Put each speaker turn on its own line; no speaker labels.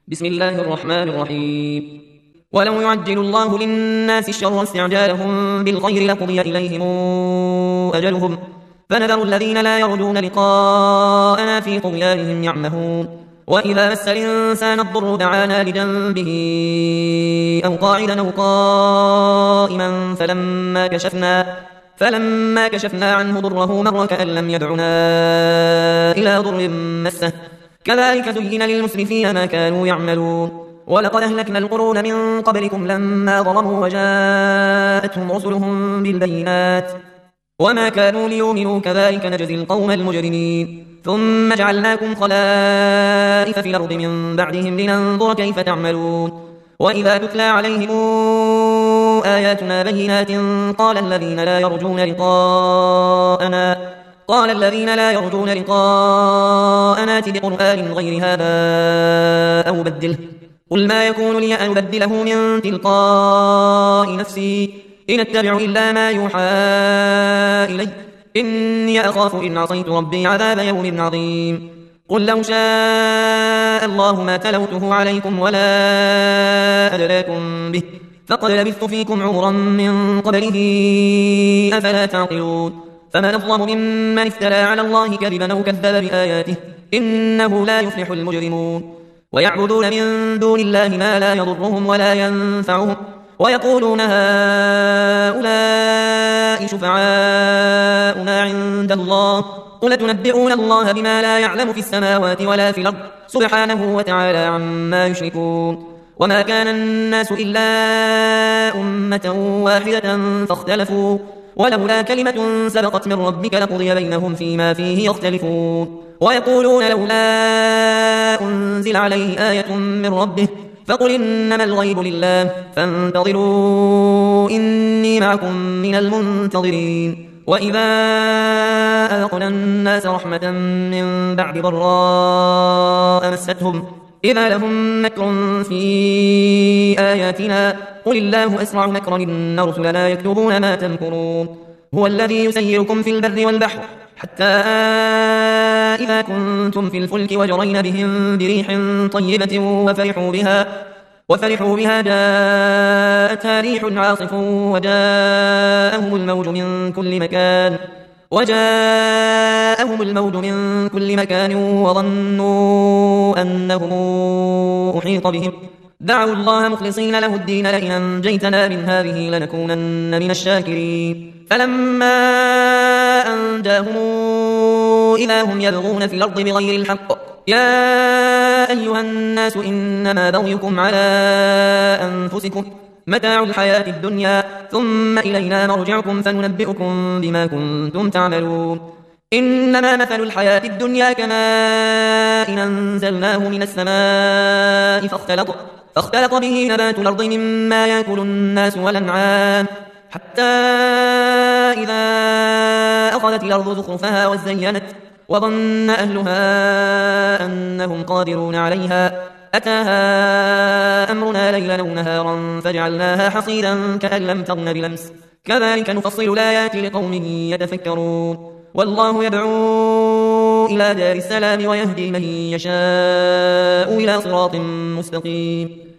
بسم الله الرحمن الرحيم. ولو يعجل الله للناس الشر استعجالهم بالخير لقضي إليهم أجلهم فنذر الذين لا يرجون لقاءنا في طغيانهم يعمهون. وإذا مس الإنسان الضر دعانا لجنبه أو قاعدا أو قائما فلما كشفنا عنه ضره مر كأن لم يدعنا إلى ضر مسه كذلك زين للمسرفين ما كانوا يعملون. ولقد أهلكنا القرون من قبلكم لما ظلموا وجاءتهم رسلهم بالبينات وما كانوا ليؤمنوا كذلك نجزي القوم المجرمين. ثم جعلناكم خلائف في الأرض من بعدهم لننظر كيف تعملون. وإذا تتلى عليهم آياتنا بينات قال الذين لا يرجون لقاءنا ائت بقرآن غير هذا أو بدله قل ما يكون لي أن أبدله من تلقاء نفسي إن أتبع إلا ما يوحى إلي إني أخاف إن عصيت ربي عذاب يوم عظيم. قل لو شاء الله ما تلوته عليكم ولا أدراكم به فقد لبثت فيكم عمرا من قبله أفلا تعقلون. فمن أظلم ممن افترى على الله كذبا أو كذب بآياته إنه لا يفلح المجرمون. ويعبدون من دون الله ما لا يضرهم ولا ينفعهم ويقولون هؤلاء شفعاؤنا عند الله قل تنبئون الله بما لا يعلم في السماوات ولا في الأرض سبحانه وتعالى عما يشركون. وما كان الناس إلا أمة واحدة فاختلفوا ولولا كلمة سبقت من ربك لقضي بينهم فيما فيه يختلفون. ويقولون لولا أنزل عليه آية من ربه فقل إنما الغيب لله فانتظروا إني معكم من المنتظرين. وإذا أذقنا الناس رحمة من بعد ضراء مستهم إذا لهم مكر في آياتنا قل الله أسرع مكرا إن رسلنا يكتبون ما تمكرون. هو الذي يسيركم في البر والبحر حتى إذا كنتم في الفلك وجرين بهم بريح طيبة وفرحوا بها جاءتها ريح عاصف وجاءهم الموج من كل مكان وظنوا أنهم أحيط بهم دعوا الله مخلصين له الدين لئن أنجيتنا من هذه لنكونن من الشاكرين. فلما أنجاهم إذا هم يبغون في الأرض بغير الحق يا أيها الناس إنما بغيكم على أنفسكم متاع الحياة الدنيا ثم إلينا مرجعكم فننبئكم بما كنتم تعملون. إنما مثل الحياة الدنيا كماء أنزلناه من السماء فاختلط به نبات الأرض مما يأكل الناس والأنعام حتى إذا أخذت الأرض زخرفها وزينت وظن أهلها أنهم قادرون عليها أتاها أمرنا ليلا أو نهارا فجعلناها حصيدا كأن لم تغن بلمس كذلك نفصل الآيات لقوم يتفكرون. والله يدعو إلى دار السلام ويهدي من يشاء إلى صراط مستقيم.